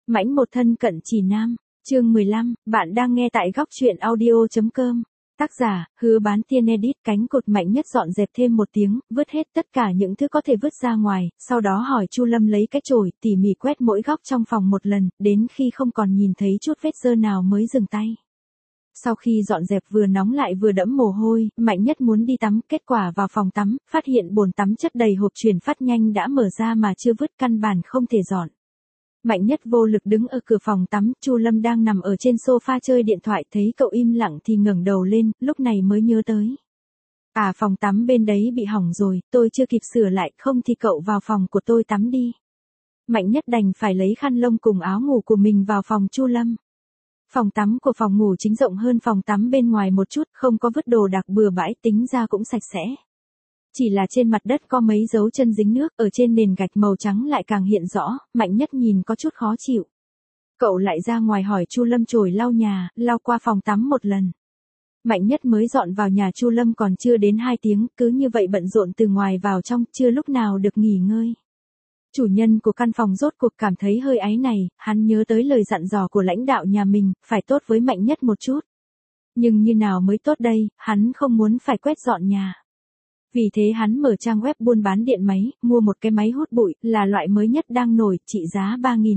Mãnh một thân cận chỉ nam, chương 15, bạn đang nghe tại góc truyện audio.com. Tác giả, Hứa Bán Tiên Edit. Cánh cột Mạnh Nhất dọn dẹp thêm một tiếng, vứt hết tất cả những thứ có thể vứt ra ngoài, sau đó hỏi Chu Lâm lấy cái chổi, tỉ mỉ quét mỗi góc trong phòng một lần, đến khi không còn nhìn thấy chút vết dơ nào mới dừng tay. Sau khi dọn dẹp vừa nóng lại vừa đẫm mồ hôi, Mạnh Nhất muốn đi tắm, kết quả vào phòng tắm, phát hiện bồn tắm chất đầy hộp truyền phát nhanh đã mở ra mà chưa vứt, căn bản không thể dọn. Mạnh Nhất vô lực đứng ở cửa phòng tắm, Chu Lâm đang nằm ở trên sofa chơi điện thoại, thấy cậu im lặng thì ngẩng đầu lên, lúc này mới nhớ tới. À, phòng tắm bên đấy bị hỏng rồi, tôi chưa kịp sửa lại, không thì cậu vào phòng của tôi tắm đi. Mạnh Nhất đành phải lấy khăn lông cùng áo ngủ của mình vào phòng Chu Lâm. Phòng tắm của phòng ngủ chính rộng hơn phòng tắm bên ngoài một chút, không có vứt đồ đạc bừa bãi, tính ra cũng sạch sẽ. Chỉ là trên mặt đất có mấy dấu chân dính nước, ở trên nền gạch màu trắng lại càng hiện rõ, Mạnh Nhất nhìn có chút khó chịu. Cậu lại ra ngoài hỏi Chu Lâm chổi lau nhà, lau qua phòng tắm một lần. Mạnh Nhất mới dọn vào nhà Chu Lâm còn chưa đến 2 tiếng, cứ như vậy bận rộn từ ngoài vào trong, chưa lúc nào được nghỉ ngơi. Chủ nhân của căn phòng rốt cuộc cảm thấy hơi áy này, hắn nhớ tới lời dặn dò của lãnh đạo nhà mình, phải tốt với Mạnh Nhất một chút. Nhưng như nào mới tốt đây, hắn không muốn phải quét dọn nhà. Vì thế hắn mở trang web buôn bán điện máy, mua một cái máy hút bụi, là loại mới nhất đang nổi, trị giá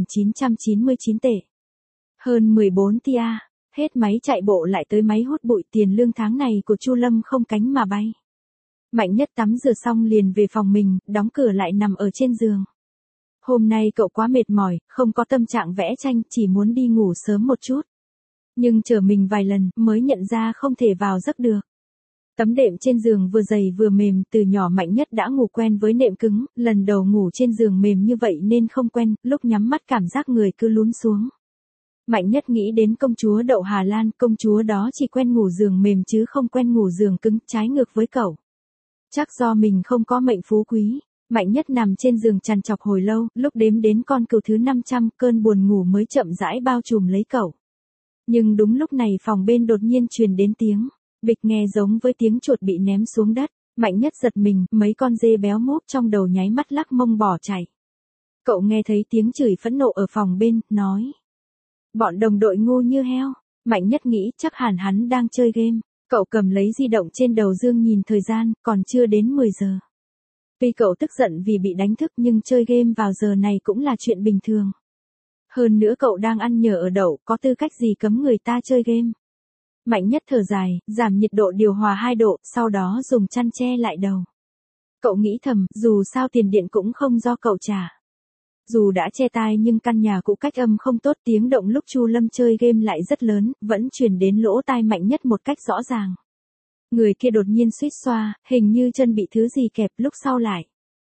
3.999 tệ. Hơn 14 tia, hết máy chạy bộ lại tới máy hút bụi, tiền lương tháng này của Chu Lâm không cánh mà bay. Mạnh Nhất tắm rửa xong liền về phòng mình, đóng cửa lại nằm ở trên giường. Hôm nay cậu quá mệt mỏi, không có tâm trạng vẽ tranh, chỉ muốn đi ngủ sớm một chút. Nhưng chờ mình vài lần, mới nhận ra không thể vào giấc được. Tấm đệm trên giường vừa dày vừa mềm, từ nhỏ Mạnh Nhất đã ngủ quen với nệm cứng, lần đầu ngủ trên giường mềm như vậy nên không quen, lúc nhắm mắt cảm giác người cứ lún xuống. Mạnh Nhất nghĩ đến công chúa Đậu Hà Lan, công chúa đó chỉ quen ngủ giường mềm chứ không quen ngủ giường cứng, trái ngược với cậu. Chắc do mình không có mệnh phú quý. Mạnh Nhất nằm trên giường trằn trọc hồi lâu, lúc đếm đến con cừu thứ 500, cơn buồn ngủ mới chậm rãi bao trùm lấy cậu. Nhưng đúng lúc này phòng bên đột nhiên truyền đến tiếng bịch, nghe giống với tiếng chuột bị ném xuống đất. Mạnh Nhất giật mình, mấy con dê béo múp trong đầu nháy mắt lắc mông bỏ chạy. Cậu nghe thấy tiếng chửi phẫn nộ ở phòng bên, nói: bọn đồng đội ngu như heo. Mạnh Nhất nghĩ chắc hẳn hắn đang chơi game. Cậu cầm lấy di động trên đầu giường nhìn thời gian, còn chưa đến 10 giờ. Tuy cậu tức giận vì bị đánh thức nhưng chơi game vào giờ này cũng là chuyện bình thường. Hơn nữa cậu đang ăn nhờ ở đậu, có tư cách gì cấm người ta chơi game. Mạnh Nhất thở dài, giảm nhiệt độ điều hòa 2 độ, sau đó dùng chăn che lại đầu. Cậu nghĩ thầm, dù sao tiền điện cũng không do cậu trả. Dù đã che tai nhưng căn nhà cũ cách âm không tốt, tiếng động lúc Chu Lâm chơi game lại rất lớn, vẫn truyền đến lỗ tai Mạnh Nhất một cách rõ ràng. Người kia đột nhiên suýt xoa, hình như chân bị thứ gì kẹp, lúc sau lại.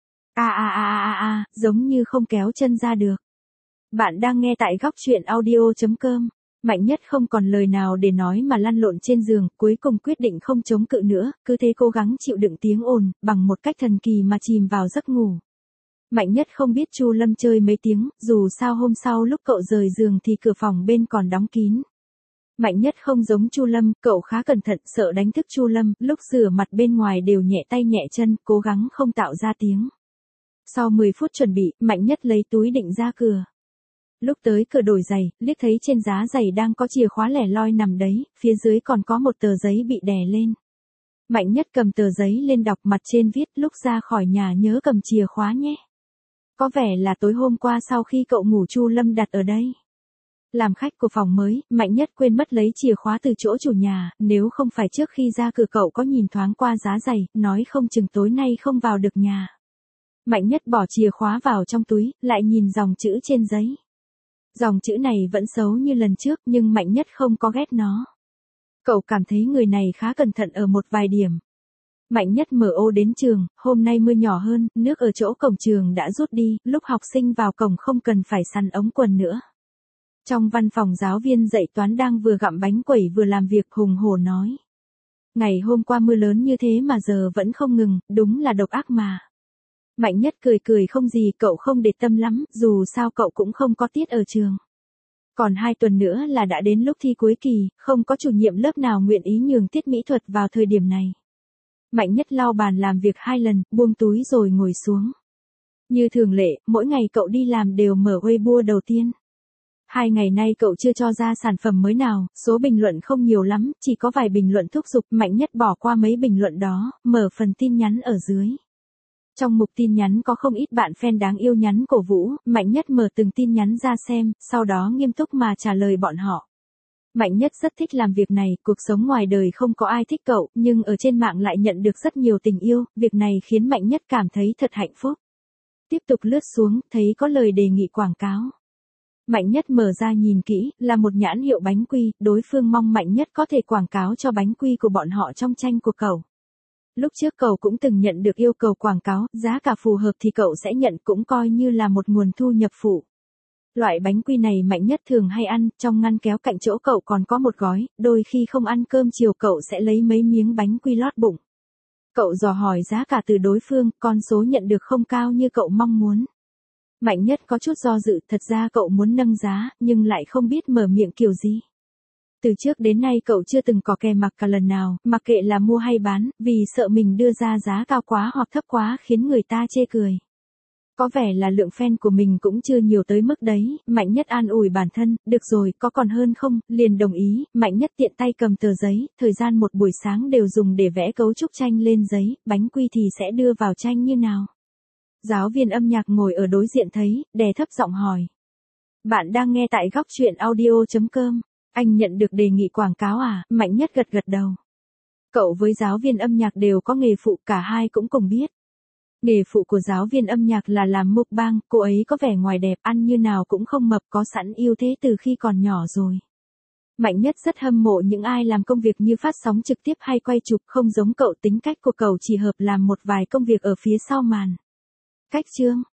Giống như không kéo chân ra được. Bạn đang nghe tại góc truyện audio.com. Mạnh Nhất không còn lời nào để nói mà lăn lộn trên giường, cuối cùng quyết định không chống cự nữa, cứ thế cố gắng chịu đựng tiếng ồn, bằng một cách thần kỳ mà chìm vào giấc ngủ. Mạnh Nhất không biết Chu Lâm chơi mấy tiếng, dù sao hôm sau lúc cậu rời giường thì cửa phòng bên còn đóng kín. Mạnh Nhất không giống Chu Lâm, cậu khá cẩn thận, sợ đánh thức Chu Lâm, lúc rửa mặt bên ngoài đều nhẹ tay nhẹ chân, cố gắng không tạo ra tiếng. Sau 10 phút chuẩn bị, Mạnh Nhất lấy túi định ra cửa. Lúc tới cửa đổi giày, liếc thấy trên giá giày đang có chìa khóa lẻ loi nằm đấy, phía dưới còn có một tờ giấy bị đè lên. Mạnh Nhất cầm tờ giấy lên đọc, mặt trên viết: lúc ra khỏi nhà nhớ cầm chìa khóa nhé. Có vẻ là tối hôm qua sau khi cậu ngủ Chu Lâm đặt ở đây. Làm khách của phòng mới, Mạnh Nhất quên mất lấy chìa khóa từ chỗ chủ nhà, nếu không phải trước khi ra cửa cậu có nhìn thoáng qua giá giày, nói không chừng tối nay không vào được nhà. Mạnh Nhất bỏ chìa khóa vào trong túi, lại nhìn dòng chữ trên giấy. Dòng chữ này vẫn xấu như lần trước nhưng Mạnh Nhất không có ghét nó. Cậu cảm thấy người này khá cẩn thận ở một vài điểm. Mạnh Nhất mở ô đến trường, hôm nay mưa nhỏ hơn, nước ở chỗ cổng trường đã rút đi, lúc học sinh vào cổng không cần phải săn ống quần nữa. Trong văn phòng giáo viên dạy toán đang vừa gặm bánh quẩy vừa làm việc, hùng hổ nói: ngày hôm qua mưa lớn như thế mà giờ vẫn không ngừng, đúng là độc ác mà. Mạnh Nhất cười cười không gì, cậu không để tâm lắm, dù sao cậu cũng không có tiết ở trường. Còn 2 tuần nữa là đã đến lúc thi cuối kỳ, không có chủ nhiệm lớp nào nguyện ý nhường tiết mỹ thuật vào thời điểm này. Mạnh Nhất lau bàn làm việc 2 lần, buông túi rồi ngồi xuống. Như thường lệ, mỗi ngày cậu đi làm đều mở Weibo đầu tiên. 2 ngày nay cậu chưa cho ra sản phẩm mới nào, số bình luận không nhiều lắm, chỉ có vài bình luận thúc giục. Mạnh Nhất bỏ qua mấy bình luận đó, mở phần tin nhắn ở dưới. Trong mục tin nhắn có không ít bạn fan đáng yêu nhắn cổ vũ. Mạnh Nhất mở từng tin nhắn ra xem, sau đó nghiêm túc mà trả lời bọn họ. Mạnh Nhất rất thích làm việc này, cuộc sống ngoài đời không có ai thích cậu, nhưng ở trên mạng lại nhận được rất nhiều tình yêu, việc này khiến Mạnh Nhất cảm thấy thật hạnh phúc. Tiếp tục lướt xuống, thấy có lời đề nghị quảng cáo. Mạnh Nhất mở ra nhìn kỹ, là một nhãn hiệu bánh quy, đối phương mong Mạnh Nhất có thể quảng cáo cho bánh quy của bọn họ trong tranh của cậu. Lúc trước cậu cũng từng nhận được yêu cầu quảng cáo, giá cả phù hợp thì cậu sẽ nhận, cũng coi như là một nguồn thu nhập phụ. Loại bánh quy này Mạnh Nhất thường hay ăn, trong ngăn kéo cạnh chỗ cậu còn có một gói, đôi khi không ăn cơm chiều cậu sẽ lấy mấy miếng bánh quy lót bụng. Cậu dò hỏi giá cả từ đối phương, con số nhận được không cao như cậu mong muốn. Mạnh Nhất có chút do dự, thật ra cậu muốn nâng giá, nhưng lại không biết mở miệng kiểu gì. Từ trước đến nay cậu chưa từng có kè mặc cả lần nào, mặc kệ là mua hay bán, vì sợ mình đưa ra giá cao quá hoặc thấp quá khiến người ta chê cười. Có vẻ là lượng fan của mình cũng chưa nhiều tới mức đấy, Mạnh Nhất an ủi bản thân, được rồi, có còn hơn không, liền đồng ý. Mạnh Nhất tiện tay cầm tờ giấy, thời gian một buổi sáng đều dùng để vẽ cấu trúc tranh lên giấy, bánh quy thì sẽ đưa vào tranh như nào. Giáo viên âm nhạc ngồi ở đối diện thấy, đè thấp giọng hỏi. Bạn đang nghe tại góc truyện audio.com, anh nhận được đề nghị quảng cáo à? Mạnh Nhất gật gật đầu. Cậu với giáo viên âm nhạc đều có nghề phụ, cả hai cũng cùng biết. Nghề phụ của giáo viên âm nhạc là làm mukbang, cô ấy có vẻ ngoài đẹp, ăn như nào cũng không mập, có sẵn ưu thế từ khi còn nhỏ rồi. Mạnh Nhất rất hâm mộ những ai làm công việc như phát sóng trực tiếp hay quay chụp, không giống cậu, tính cách của cậu chỉ hợp làm một vài công việc ở phía sau màn. Cách chương